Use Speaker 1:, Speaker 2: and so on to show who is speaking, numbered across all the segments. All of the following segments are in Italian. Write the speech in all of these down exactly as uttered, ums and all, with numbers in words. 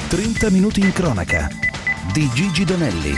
Speaker 1: trenta minuti in cronaca di Gigi Donelli.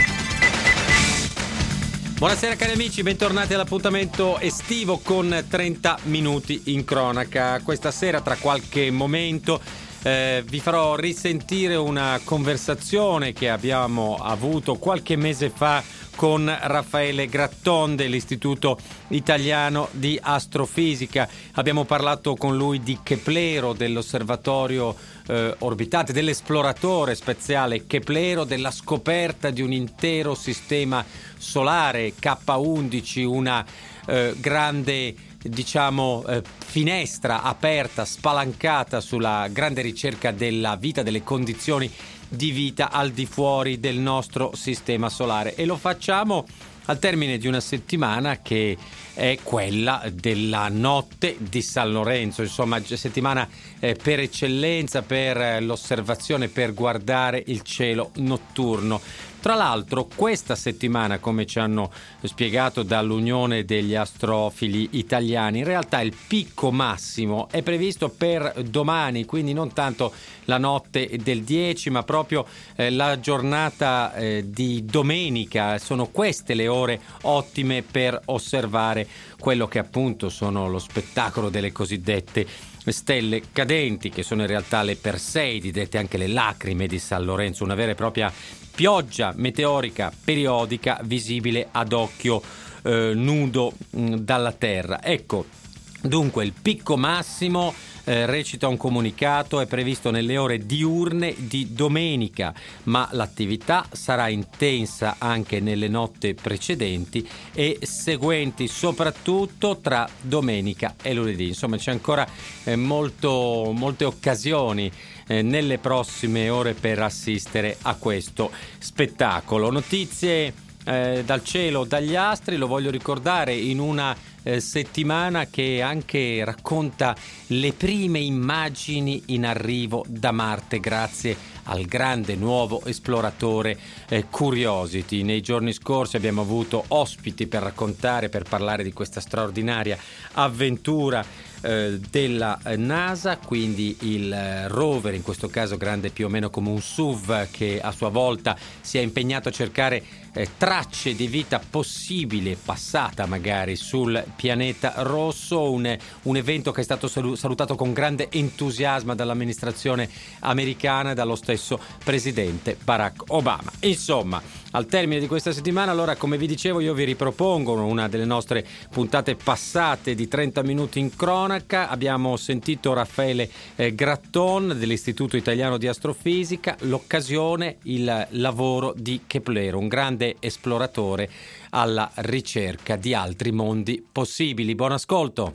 Speaker 2: Buonasera cari amici, bentornati all'appuntamento estivo con trenta minuti in cronaca. Questa sera, tra qualche momento, eh, vi farò risentire una conversazione che abbiamo avuto qualche mese fa con Raffaele Gratton dell'Istituto Italiano di Astrofisica. Abbiamo parlato con lui di Keplero, dell'osservatorio eh, orbitante, dell'esploratore spaziale Keplero, della scoperta di un intero sistema solare K undici, una eh, grande diciamo eh, finestra aperta, spalancata sulla grande ricerca della vita, delle condizioni di vita al di fuori del nostro sistema solare, e lo facciamo al termine di una settimana che è quella della notte di San Lorenzo, insomma settimana eh, per eccellenza per l'osservazione, per guardare il cielo notturno. Tra l'altro questa settimana, come ci hanno spiegato dall'Unione degli Astrofili Italiani, in realtà il picco massimo è previsto per domani, quindi non tanto la notte del dieci, ma proprio eh, la giornata eh, di domenica. Sono queste le ore ottime per osservare quello che appunto sono lo spettacolo delle cosiddette stelle cadenti, che sono in realtà le Perseidi, dette anche le lacrime di San Lorenzo, una vera e propria pioggia meteorica periodica visibile ad occhio eh, nudo mh, dalla Terra. Ecco, dunque il picco massimo, eh, recita un comunicato, è previsto nelle ore diurne di domenica, ma l'attività sarà intensa anche nelle notti precedenti e seguenti, soprattutto tra domenica e lunedì. Insomma, c'è ancora eh, molto, molte occasioni eh, nelle prossime ore per assistere a questo spettacolo. Notizie eh, dal cielo, dagli astri, lo voglio ricordare in una eh, settimana che anche racconta le prime immagini in arrivo da Marte grazie al grande nuovo esploratore eh, Curiosity. Nei giorni scorsi abbiamo avuto ospiti per raccontare, per parlare di questa straordinaria avventura eh, della NASA, quindi il eh, rover, in questo caso grande più o meno come un S U V, che a sua volta si è impegnato a cercare eh, tracce di vita possibile passata magari sul pianeta rosso, un, un evento che è stato salutato con grande entusiasmo dall'amministrazione americana e dallo stesso presidente Barack Obama. Insomma, al termine di questa settimana, allora, come vi dicevo, io vi ripropongo una delle nostre puntate passate di trenta minuti in cronaca. Abbiamo sentito Raffaele eh, Gratton dell'Istituto Italiano di Astrofisica, l'occasione, il lavoro di Keplero, un grande esploratore alla ricerca di altri mondi possibili. Buon ascolto.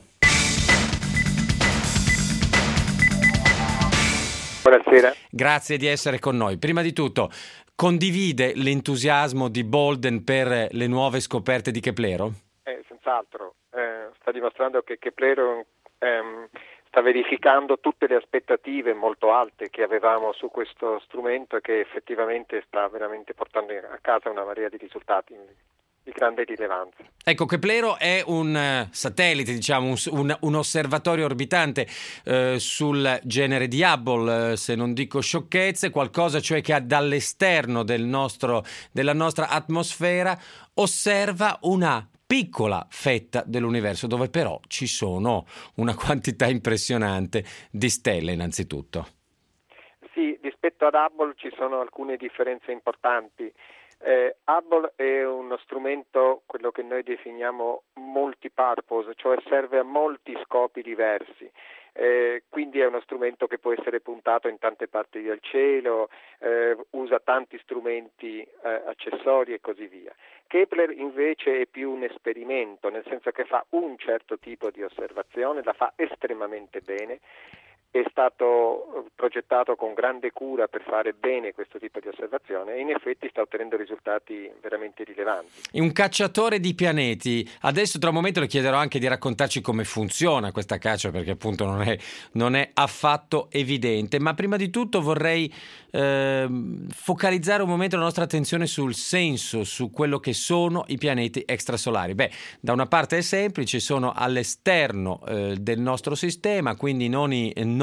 Speaker 3: Buonasera.
Speaker 2: Grazie di essere con noi. Prima di tutto, condivide l'entusiasmo di Bolden per le nuove scoperte di Keplero?
Speaker 3: Eh, senz'altro. Eh, sta dimostrando che Keplero ehm, sta verificando tutte le aspettative molto alte che avevamo su questo strumento e che effettivamente sta veramente portando a casa una marea di risultati di grande rilevanza.
Speaker 2: Ecco, Keplero è un uh, satellite, diciamo, un, un, un osservatorio orbitante uh, sul genere di Hubble, uh, se non dico sciocchezze, qualcosa cioè che dall'esterno del nostro, della nostra atmosfera osserva una piccola fetta dell'universo, dove però ci sono una quantità impressionante di stelle innanzitutto. Sì, rispetto ad Hubble ci sono alcune differenze importanti.
Speaker 3: Eh, Hubble è uno strumento, quello che noi definiamo multipurpose, cioè serve a molti scopi diversi. Eh, quindi è uno strumento che può essere puntato in tante parti del cielo, eh, usa tanti strumenti eh, accessori e così via. Kepler invece è più un esperimento, nel senso che fa un certo tipo di osservazione, la fa estremamente bene. È stato progettato con grande cura per fare bene questo tipo di osservazione e in effetti sta ottenendo risultati veramente rilevanti.
Speaker 2: Un cacciatore di pianeti. Adesso tra un momento le chiederò anche di raccontarci come funziona questa caccia, perché appunto non è, non è affatto evidente, ma prima di tutto vorrei eh, focalizzare un momento la nostra attenzione sul senso, su quello che sono i pianeti extrasolari. Beh, da una parte è semplice, sono all'esterno eh, del nostro sistema, quindi non i non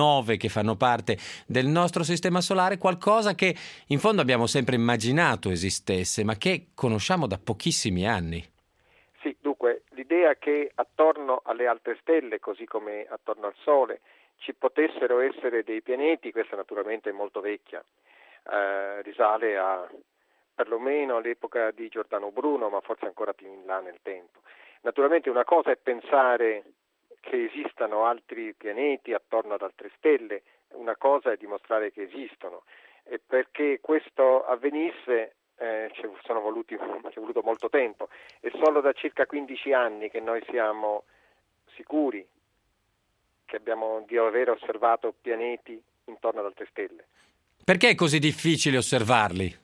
Speaker 2: nove che fanno parte del nostro sistema solare, qualcosa che in fondo abbiamo sempre immaginato esistesse, ma che conosciamo da pochissimi anni.
Speaker 3: Sì, dunque, l'idea che attorno alle altre stelle, così come attorno al Sole, ci potessero essere dei pianeti, questa naturalmente è molto vecchia, eh, risale a perlomeno all'epoca di Giordano Bruno, ma forse ancora più in là nel tempo. Naturalmente una cosa è pensare che esistano altri pianeti attorno ad altre stelle, una cosa è dimostrare che esistono, e perché questo avvenisse eh, ci sono voluti, ci è voluto molto tempo. È solo da circa quindici anni che noi siamo sicuri che abbiamo di aver osservato pianeti intorno ad altre stelle.
Speaker 2: Perché è così difficile osservarli?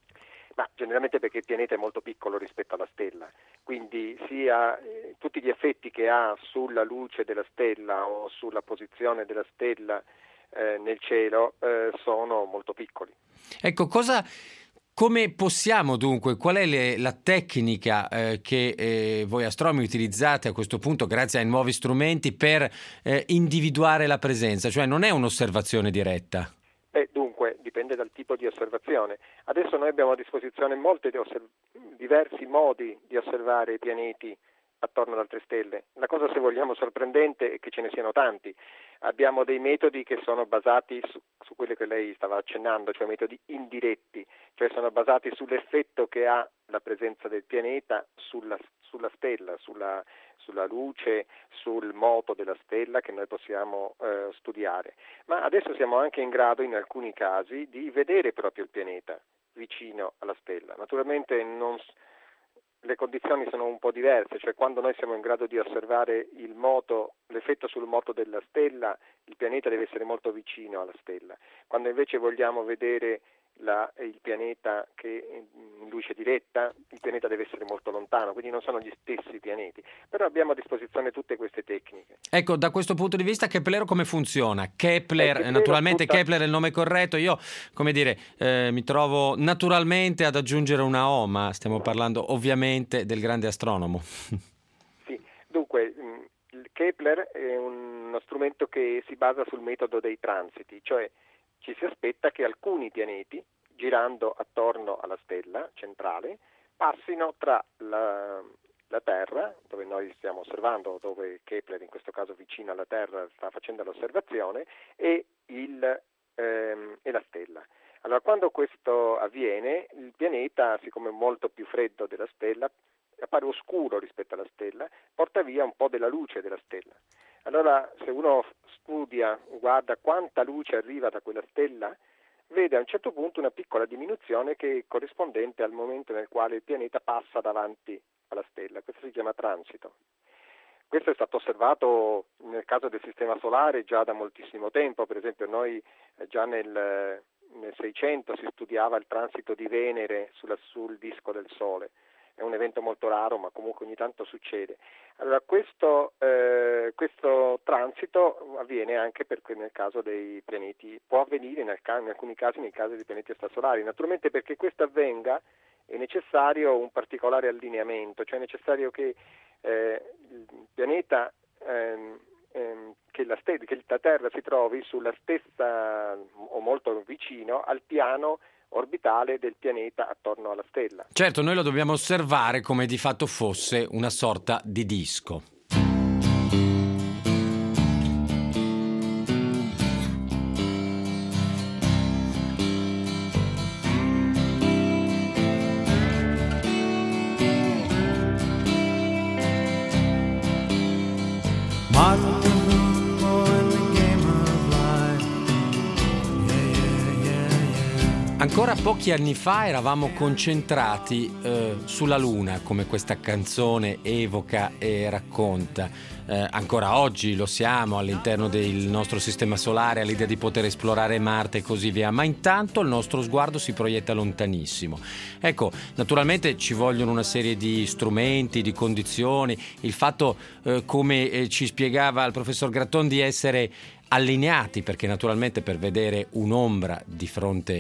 Speaker 3: Ma generalmente perché il pianeta è molto piccolo rispetto alla stella, quindi sia eh, tutti gli effetti che ha sulla luce della stella o sulla posizione della stella eh, nel cielo eh, sono molto piccoli.
Speaker 2: Ecco, cosa, come possiamo dunque, qual è le, la tecnica eh, che eh, voi astronomi utilizzate a questo punto grazie ai nuovi strumenti per eh, individuare la presenza? Cioè non è un'osservazione diretta?
Speaker 3: Beh, dunque, dipende dal tipo di osservazione. Adesso noi abbiamo a disposizione molti osserv- diversi modi di osservare i pianeti attorno ad altre stelle. La cosa, se vogliamo, sorprendente è che ce ne siano tanti. Abbiamo dei metodi che sono basati su, su quello che lei stava accennando, cioè metodi indiretti, cioè sono basati sull'effetto che ha la presenza del pianeta sulla, sulla stella, sulla, sulla luce, sul moto della stella che noi possiamo eh, studiare. Ma adesso siamo anche in grado, in alcuni casi, di vedere proprio il pianeta vicino alla stella. Naturalmente non, le condizioni sono un po' diverse, cioè quando noi siamo in grado di osservare il moto, l'effetto sul moto della stella, il pianeta deve essere molto vicino alla stella. Quando invece vogliamo vedere La, il pianeta che in luce diretta, il pianeta deve essere molto lontano, quindi non sono gli stessi pianeti, però abbiamo a disposizione tutte queste tecniche.
Speaker 2: Ecco, da questo punto di vista Keplero come funziona? Kepler,
Speaker 3: eh,
Speaker 2: naturalmente
Speaker 3: tutta...
Speaker 2: Kepler è il nome corretto, io come dire eh, mi trovo naturalmente ad aggiungere una O, ma stiamo parlando ovviamente del grande astronomo.
Speaker 3: Sì, dunque il Kepler è uno strumento che si basa sul metodo dei transiti, cioè ci si aspetta che alcuni pianeti, girando attorno alla stella centrale, passino tra la, la Terra, dove noi stiamo osservando, dove Kepler in questo caso vicino alla Terra sta facendo l'osservazione, e, il, ehm, e la stella. Allora, quando questo avviene, il pianeta, siccome è molto più freddo della stella, appare oscuro rispetto alla stella, porta via un po' della luce della stella. Allora, se uno studia, guarda quanta luce arriva da quella stella, vede a un certo punto una piccola diminuzione che è corrispondente al momento nel quale il pianeta passa davanti alla stella. Questo si chiama transito. Questo è stato osservato nel caso del Sistema Solare già da moltissimo tempo. Per esempio, noi già nel, nel Seicento si studiava il transito di Venere sulla, sul disco del Sole. È un evento molto raro, ma comunque ogni tanto succede. Allora, questo, eh, questo transito avviene anche perché nel caso dei pianeti, può avvenire nel, in alcuni casi nei casi dei pianeti extrasolari. Naturalmente, perché questo avvenga è necessario un particolare allineamento, cioè è necessario che eh, il pianeta, ehm, ehm, che, la stella, che la Terra si trovi sulla stessa o molto vicino al piano orbitale del pianeta attorno alla stella.
Speaker 2: Certo, noi lo dobbiamo osservare come di fatto fosse una sorta di disco. Ancora pochi anni fa eravamo concentrati eh, sulla Luna, come questa canzone evoca e racconta. Eh, ancora oggi lo siamo all'interno del nostro sistema solare, all'idea di poter esplorare Marte e così via, ma intanto il nostro sguardo si proietta lontanissimo. Ecco, naturalmente ci vogliono una serie di strumenti, di condizioni, il fatto, eh, come eh, ci spiegava il professor Gratton, di essere allineati, perché naturalmente per vedere un'ombra di fronte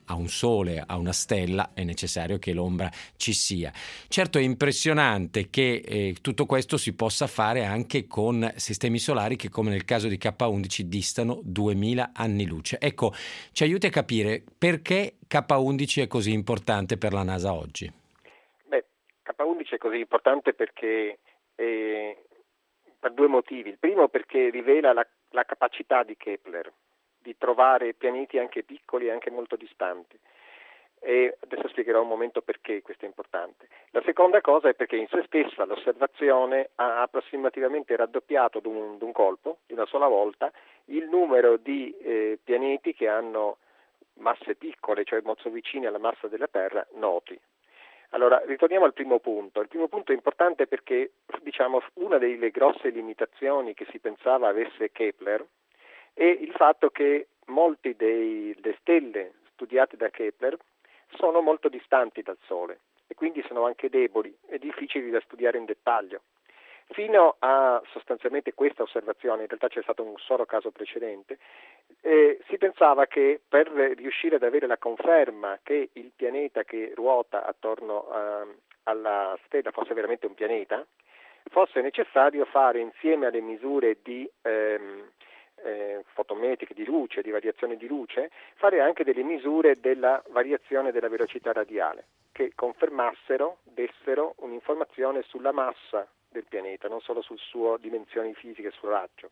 Speaker 2: a un sole, a una stella, è necessario che l'ombra ci sia. Certo, è impressionante che eh, tutto questo si possa fare anche con sistemi solari che, come nel caso di K undici, distano duemila anni luce. Ecco, ci aiuti a capire perché K undici è così importante per la NASA oggi.
Speaker 3: Beh, K undici è così importante perché eh, per due motivi. Il primo perché rivela la, la capacità di Kepler di trovare pianeti anche piccoli e anche molto distanti. E adesso spiegherò un momento perché questo è importante. La seconda cosa è perché in se stessa l'osservazione ha approssimativamente raddoppiato d'un, d'un colpo, di una sola volta, il numero di eh, pianeti che hanno masse piccole, cioè molto vicine alla massa della Terra, noti. Allora, ritorniamo al primo punto. Il primo punto è importante perché, diciamo, una delle grosse limitazioni che si pensava avesse Kepler è il fatto che molte delle stelle studiate da Kepler sono molto distanti dal Sole e quindi sono anche deboli e difficili da studiare in dettaglio. Fino a sostanzialmente questa osservazione, in realtà c'è stato un solo caso precedente, eh, si pensava che per riuscire ad avere la conferma che il pianeta che ruota attorno a, alla stella fosse veramente un pianeta, fosse necessario fare insieme alle misure di ehm, eh, fotometriche di luce, di variazione di luce, fare anche delle misure della variazione della velocità radiale, che confermassero, dessero un'informazione sulla massa del pianeta, non solo sulle sue dimensioni fisiche, sul raggio.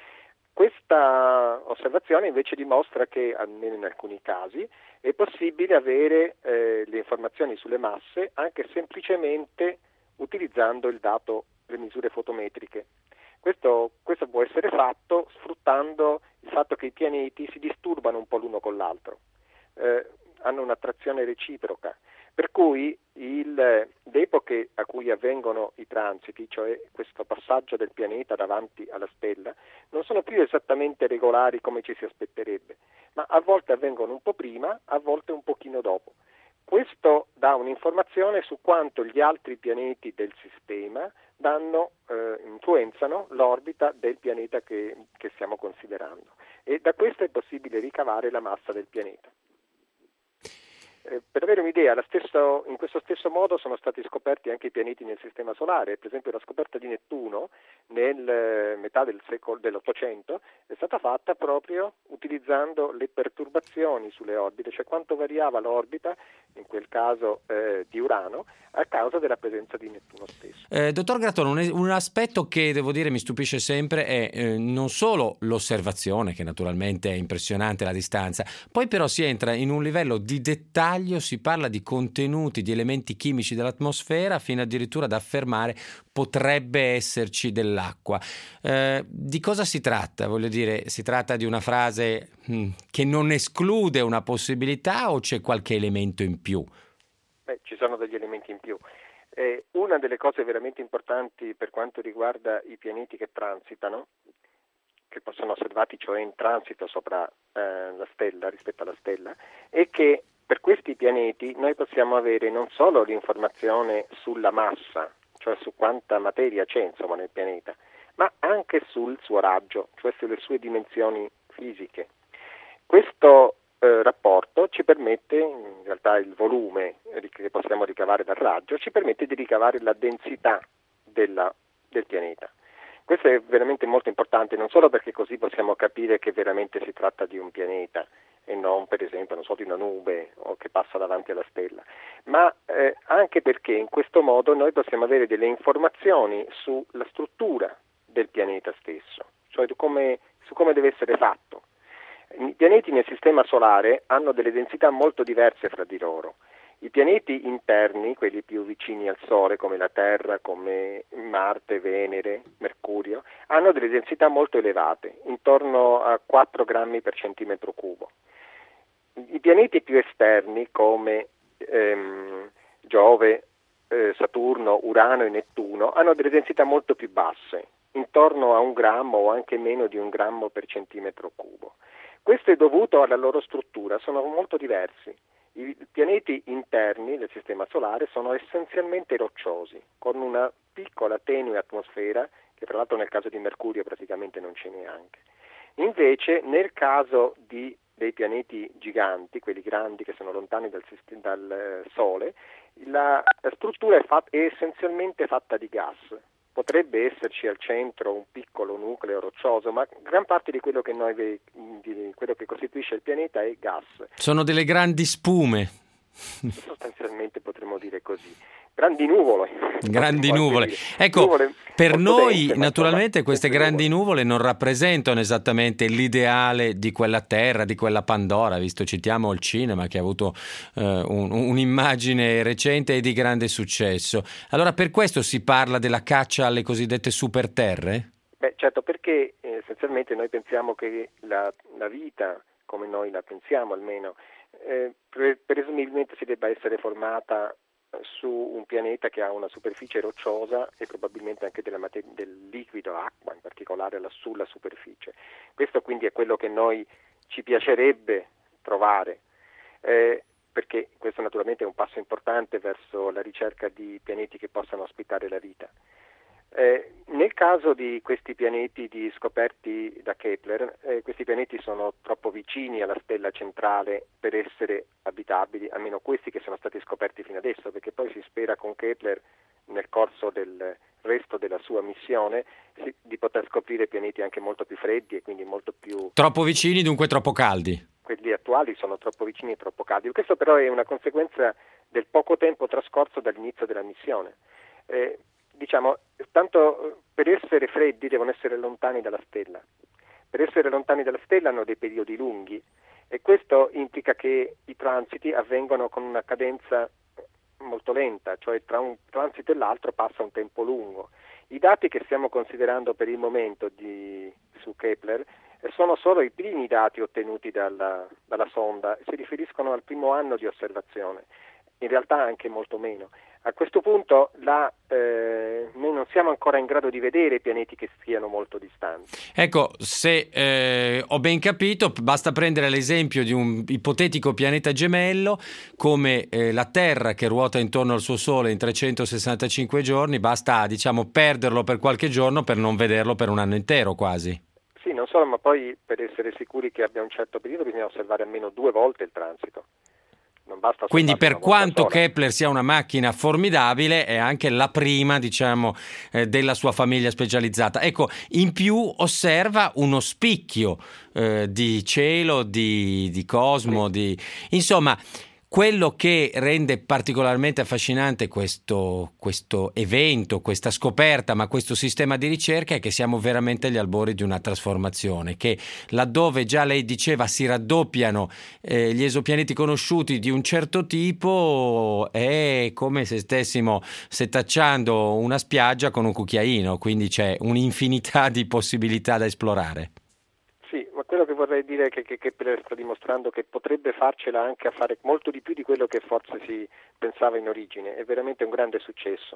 Speaker 3: Questa osservazione invece dimostra che, almeno in alcuni casi, è possibile avere eh, le informazioni sulle masse anche semplicemente utilizzando il dato, le misure fotometriche. Questo, questo può essere fatto sfruttando il fatto che i pianeti si disturbano un po' l'uno con l'altro, eh, hanno un'attrazione reciproca, per cui il, le epoche a cui avvengono i transiti, cioè questo passaggio del pianeta davanti alla stella, non sono più esattamente regolari come ci si aspetterebbe, ma a volte avvengono un po' prima, a volte un pochino dopo. Questo dà un'informazione su quanto gli altri pianeti del sistema danno, eh, influenzano l'orbita del pianeta che, che stiamo considerando, e da questo è possibile ricavare la massa del pianeta. Eh, per avere un'idea, la stesso, in questo stesso modo sono stati scoperti anche i pianeti nel Sistema Solare. Per esempio la scoperta di Nettuno nel eh, metà del secolo dell'Ottocento è stata fatta proprio utilizzando le perturbazioni sulle orbite, cioè quanto variava l'orbita, in quel caso eh, di Urano, a causa della presenza di Nettuno stesso.
Speaker 2: Eh, dottor Grattolo, un, un aspetto che devo dire mi stupisce sempre è eh, non solo l'osservazione, che naturalmente è impressionante la distanza, poi però si entra in un livello di dettaglio, si parla di contenuti, di elementi chimici dell'atmosfera, fino addirittura ad affermare potrebbe esserci dell'acqua. Eh, di cosa si tratta? Voglio dire, si tratta di una frase mh, che non esclude una possibilità, o c'è qualche elemento in più?
Speaker 3: Beh, ci sono degli elementi in più. Eh, una delle cose veramente importanti per quanto riguarda i pianeti che transitano, che possono osservati cioè in transito sopra eh, la stella, rispetto alla stella, è che per questi pianeti noi possiamo avere non solo l'informazione sulla massa, cioè su quanta materia c'è insomma nel pianeta, ma anche sul suo raggio, cioè sulle sue dimensioni fisiche. Questo eh, rapporto ci permette, in realtà il volume che possiamo ricavare dal raggio, ci permette di ricavare la densità della, del pianeta. Questo è veramente molto importante, non solo perché così possiamo capire che veramente si tratta di un pianeta e non, per esempio, non so, di una nube o che passa davanti alla stella, ma eh, anche perché in questo modo noi possiamo avere delle informazioni sulla struttura del pianeta stesso, cioè su come, su come deve essere fatto. I pianeti nel Sistema Solare hanno delle densità molto diverse fra di loro. I pianeti interni, quelli più vicini al Sole, come la Terra, come Marte, Venere, Mercurio, hanno delle densità molto elevate, intorno a quattro grammi per centimetro cubo. I pianeti più esterni, come ehm, Giove, eh, Saturno, Urano e Nettuno, hanno delle densità molto più basse, intorno a un grammo o anche meno di un grammo per centimetro cubo. Questo è dovuto alla loro struttura, sono molto diversi. I pianeti interni del Sistema Solare sono essenzialmente rocciosi, con una piccola tenue atmosfera, che tra l'altro nel caso di Mercurio praticamente non c'è neanche. Invece nel caso di dei pianeti giganti, quelli grandi che sono lontani dal, sistema, dal Sole, la, la struttura è, fat- è essenzialmente fatta di gas. Potrebbe esserci al centro un piccolo nucleo roccioso, ma gran parte di quello che noi ve- di quello che costituisce il pianeta è gas.
Speaker 2: Sono delle grandi spume.
Speaker 3: Sostanzialmente potremmo dire così. Grandi nuvole.
Speaker 2: Grandi nuvole.
Speaker 3: Dire.
Speaker 2: Ecco,
Speaker 3: nuvole
Speaker 2: per noi
Speaker 3: dense,
Speaker 2: naturalmente
Speaker 3: insomma,
Speaker 2: queste grandi nuvole. nuvole non rappresentano esattamente l'ideale di quella terra, di quella Pandora, visto citiamo il cinema che ha avuto eh, un, un'immagine recente e di grande successo. Allora per questo si parla della caccia alle cosiddette superterre?
Speaker 3: Beh, certo, perché eh, essenzialmente noi pensiamo che la, la vita, come noi la pensiamo almeno, eh, pre- presumibilmente si debba essere formata su un pianeta che ha una superficie rocciosa e probabilmente anche della mater- del liquido, acqua in particolare là sulla superficie. Questo quindi è quello che noi ci piacerebbe trovare, eh, perché questo naturalmente è un passo importante verso la ricerca di pianeti che possano ospitare la vita. Eh, nel caso di questi pianeti di scoperti da Kepler, eh, questi pianeti sono troppo vicini alla stella centrale per essere abitabili, almeno questi che sono stati scoperti fino adesso, perché poi si spera con Kepler nel corso del resto della sua missione si, di poter scoprire pianeti anche molto più freddi e quindi molto più...
Speaker 2: Troppo vicini, dunque troppo caldi.
Speaker 3: Quelli attuali sono troppo vicini e troppo caldi. Questo però è una conseguenza del poco tempo trascorso dall'inizio della missione. Eh, Diciamo, tanto per essere freddi devono essere lontani dalla stella. Per essere lontani dalla stella hanno dei periodi lunghi e questo implica che i transiti avvengono con una cadenza molto lenta, cioè tra un transito e l'altro passa un tempo lungo. I dati che stiamo considerando per il momento di, su Kepler sono solo i primi dati ottenuti dalla, dalla sonda e si riferiscono al primo anno di osservazione, in realtà anche molto meno. A questo punto la, eh, noi non siamo ancora in grado di vedere pianeti che siano molto distanti.
Speaker 2: Ecco, se eh, ho ben capito, basta prendere l'esempio di un ipotetico pianeta gemello come eh, la Terra che ruota intorno al suo Sole in trecentosessantacinque giorni, basta diciamo perderlo per qualche giorno per non vederlo per un anno intero quasi.
Speaker 3: Sì, non solo, ma poi per essere sicuri che abbia un certo periodo bisogna osservare almeno due volte il transito. Non basta.
Speaker 2: Quindi per quanto
Speaker 3: sola.
Speaker 2: Kepler sia una macchina formidabile è anche la prima diciamo eh, della sua famiglia specializzata. Ecco, in più osserva uno spicchio eh, di cielo, di, di cosmo, sì. di insomma quello che rende particolarmente affascinante questo, questo evento, questa scoperta, ma questo sistema di ricerca è che siamo veramente agli albori di una trasformazione, che laddove già lei diceva si raddoppiano eh, gli esopianeti conosciuti di un certo tipo, è come se stessimo setacciando una spiaggia con un cucchiaino, quindi c'è un'infinità di possibilità da esplorare.
Speaker 3: Sì, ma quello che vorrei dire è che, che Kepler sta dimostrando che potrebbe farcela anche a fare molto di più di quello che forse si pensava in origine, è veramente un grande successo.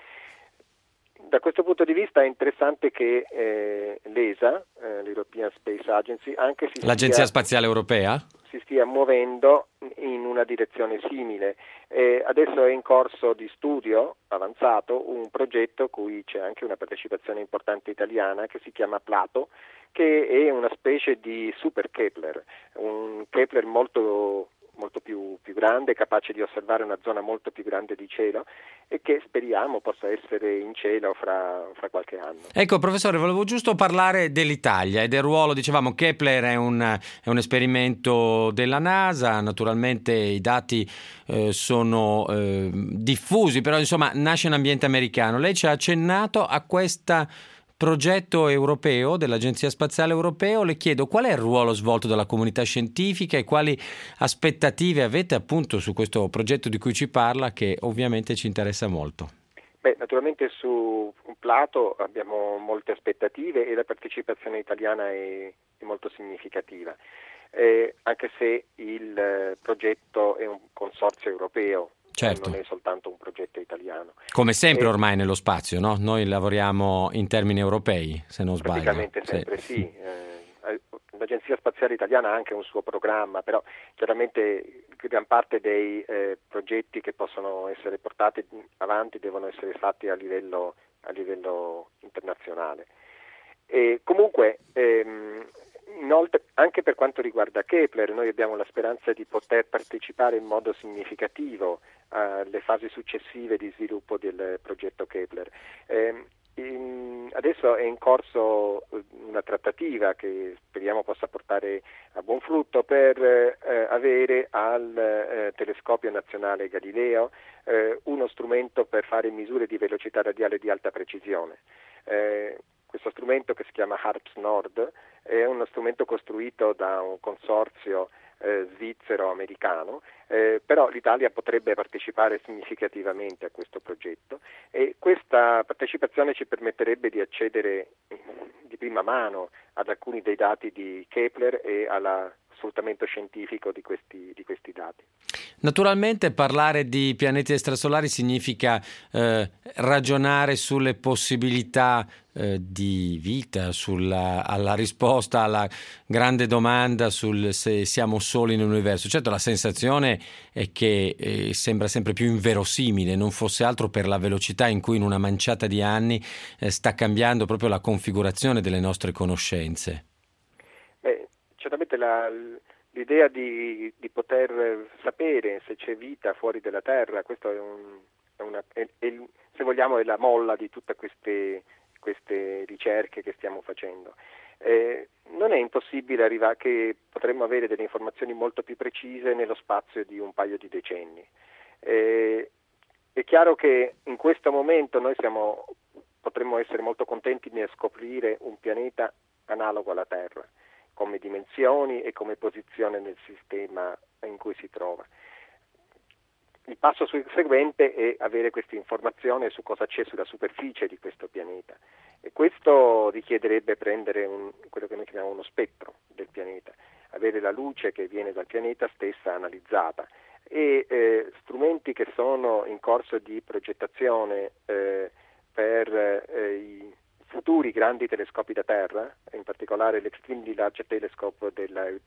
Speaker 3: Da questo punto di vista è interessante che eh, l'E S A, eh, l'European Space Agency, anche si
Speaker 2: l'Agenzia
Speaker 3: stia,
Speaker 2: Spaziale Europea,
Speaker 3: si stia muovendo in una direzione simile. Eh, adesso è in corso di studio avanzato un progetto cui c'è anche una partecipazione importante italiana che si chiama Plato, che è una specie di super Kepler, un Kepler molto molto più, più grande, capace di osservare una zona molto più grande di cielo e che speriamo possa essere in cielo fra, fra qualche anno.
Speaker 2: Ecco professore, volevo giusto parlare dell'Italia e del ruolo, dicevamo Kepler è un, è un esperimento della NASA, naturalmente i dati eh, sono eh, diffusi, però insomma nasce in ambiente americano. Lei ci ha accennato a questa progetto europeo dell'Agenzia Spaziale Europeo. Le chiedo qual è il ruolo svolto dalla comunità scientifica e quali aspettative avete appunto su questo progetto di cui ci parla, che ovviamente ci interessa molto.
Speaker 3: Beh, naturalmente su Plato abbiamo molte aspettative e la partecipazione italiana è, è molto significativa, eh, anche se il eh, progetto è un consorzio europeo.
Speaker 2: Certo.
Speaker 3: Non è soltanto un progetto italiano.
Speaker 2: Come sempre
Speaker 3: e,
Speaker 2: ormai nello spazio, no? Noi lavoriamo in termini europei, se non sbaglio.
Speaker 3: Praticamente sempre sì. sì. Eh, l'Agenzia Spaziale Italiana ha anche un suo programma, però chiaramente gran parte dei eh, progetti che possono essere portati avanti devono essere fatti a livello, a livello internazionale. E comunque ehm, Inoltre, anche per quanto riguarda Kepler, noi abbiamo la speranza di poter partecipare in modo significativo alle fasi successive di sviluppo del progetto Kepler. Eh, in, adesso è in corso una trattativa che speriamo possa portare a buon frutto per eh, avere al eh, telescopio nazionale Galileo eh, uno strumento per fare misure di velocità radiale di alta precisione. Eh, questo strumento, che si chiama HARPS Nord, è uno strumento costruito da un consorzio eh, svizzero-americano, eh, però l'Italia potrebbe partecipare significativamente a questo progetto e questa partecipazione ci permetterebbe di accedere di prima mano ad alcuni dei dati di Kepler e alla sfruttamento scientifico di questi, di questi dati.
Speaker 2: Naturalmente parlare di pianeti extrasolari significa eh, ragionare sulle possibilità eh, di vita, sulla alla risposta alla grande domanda sul se siamo soli nell'universo. Certo, la sensazione è che eh, sembra sempre più inverosimile, non fosse altro per la velocità in cui in una manciata di anni eh, sta cambiando proprio la configurazione delle nostre conoscenze.
Speaker 3: Beh, certamente la, l'idea di, di poter sapere se c'è vita fuori della Terra, questo è, un, è una, è, è, se vogliamo, è la molla di tutte queste, queste ricerche che stiamo facendo. Eh, non è impossibile arrivare che potremmo avere delle informazioni molto più precise nello spazio di un paio di decenni. Eh, è chiaro che in questo momento noi siamo, potremmo essere molto contenti nel scoprire un pianeta analogo alla Terra, come dimensioni e come posizione nel sistema in cui si trova. Il passo seguente è avere questa informazione su cosa c'è sulla superficie di questo pianeta e questo richiederebbe prendere un, quello che noi chiamiamo uno spettro del pianeta, avere la luce che viene dal pianeta stessa analizzata e eh, strumenti che sono in corso di progettazione eh, per eh, i futuri grandi telescopi da Terra, in particolare l'Extremely Large Telescope dell'E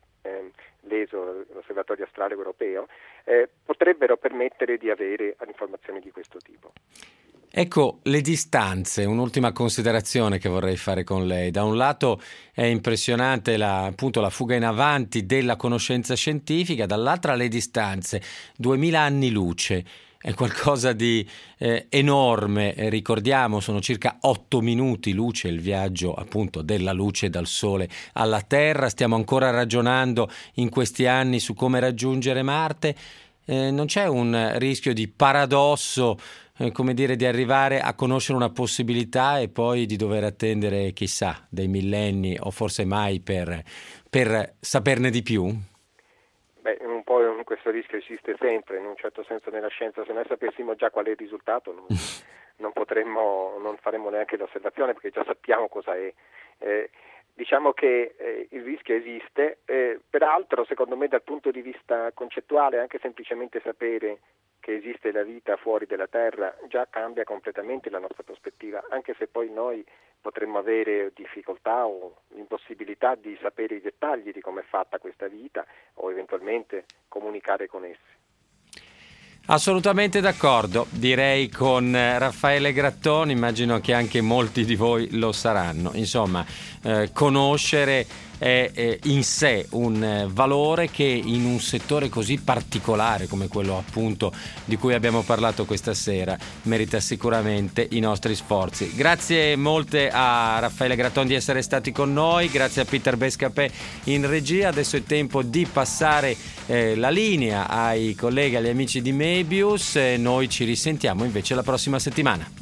Speaker 3: S O, l'Osservatorio Astrale Europeo, eh, potrebbero permettere di avere informazioni di questo tipo.
Speaker 2: Ecco, le distanze, un'ultima considerazione che vorrei fare con lei. Da un lato è impressionante la, appunto, la fuga in avanti della conoscenza scientifica, dall'altra le distanze, duemila anni luce. È qualcosa di eh, enorme, eh, ricordiamo, sono circa otto minuti luce il viaggio appunto della luce dal Sole alla Terra. Stiamo ancora ragionando in questi anni su come raggiungere Marte. Eh, non c'è un rischio di paradosso, eh, come dire, di arrivare a conoscere una possibilità e poi di dover attendere, chissà, dei millenni o forse mai per, per saperne di più?
Speaker 3: Beh, un po' questo rischio esiste sempre, in un certo senso nella scienza. Se noi sapessimo già qual è il risultato non, non potremmo, non faremmo neanche l'osservazione perché già sappiamo cosa è. Eh, diciamo che eh, il rischio esiste, eh, peraltro secondo me dal punto di vista concettuale anche semplicemente sapere che esiste la vita fuori della Terra già cambia completamente la nostra prospettiva, anche se poi noi potremmo avere difficoltà o impossibilità di sapere i dettagli di come è fatta questa vita o eventualmente comunicare con essi.
Speaker 2: Assolutamente d'accordo, direi con Raffaele Grattoni, immagino che anche molti di voi lo saranno. Insomma, eh, conoscere è, è in sé un eh, valore che in un settore così particolare come quello appunto di cui abbiamo parlato questa sera merita sicuramente i nostri sforzi. Grazie molte a Raffaele Grattoni di essere stati con noi, grazie a Peter Bescapè in regia. Adesso è tempo di passare eh, la linea ai colleghi, agli amici di Mebius e noi ci risentiamo invece la prossima settimana.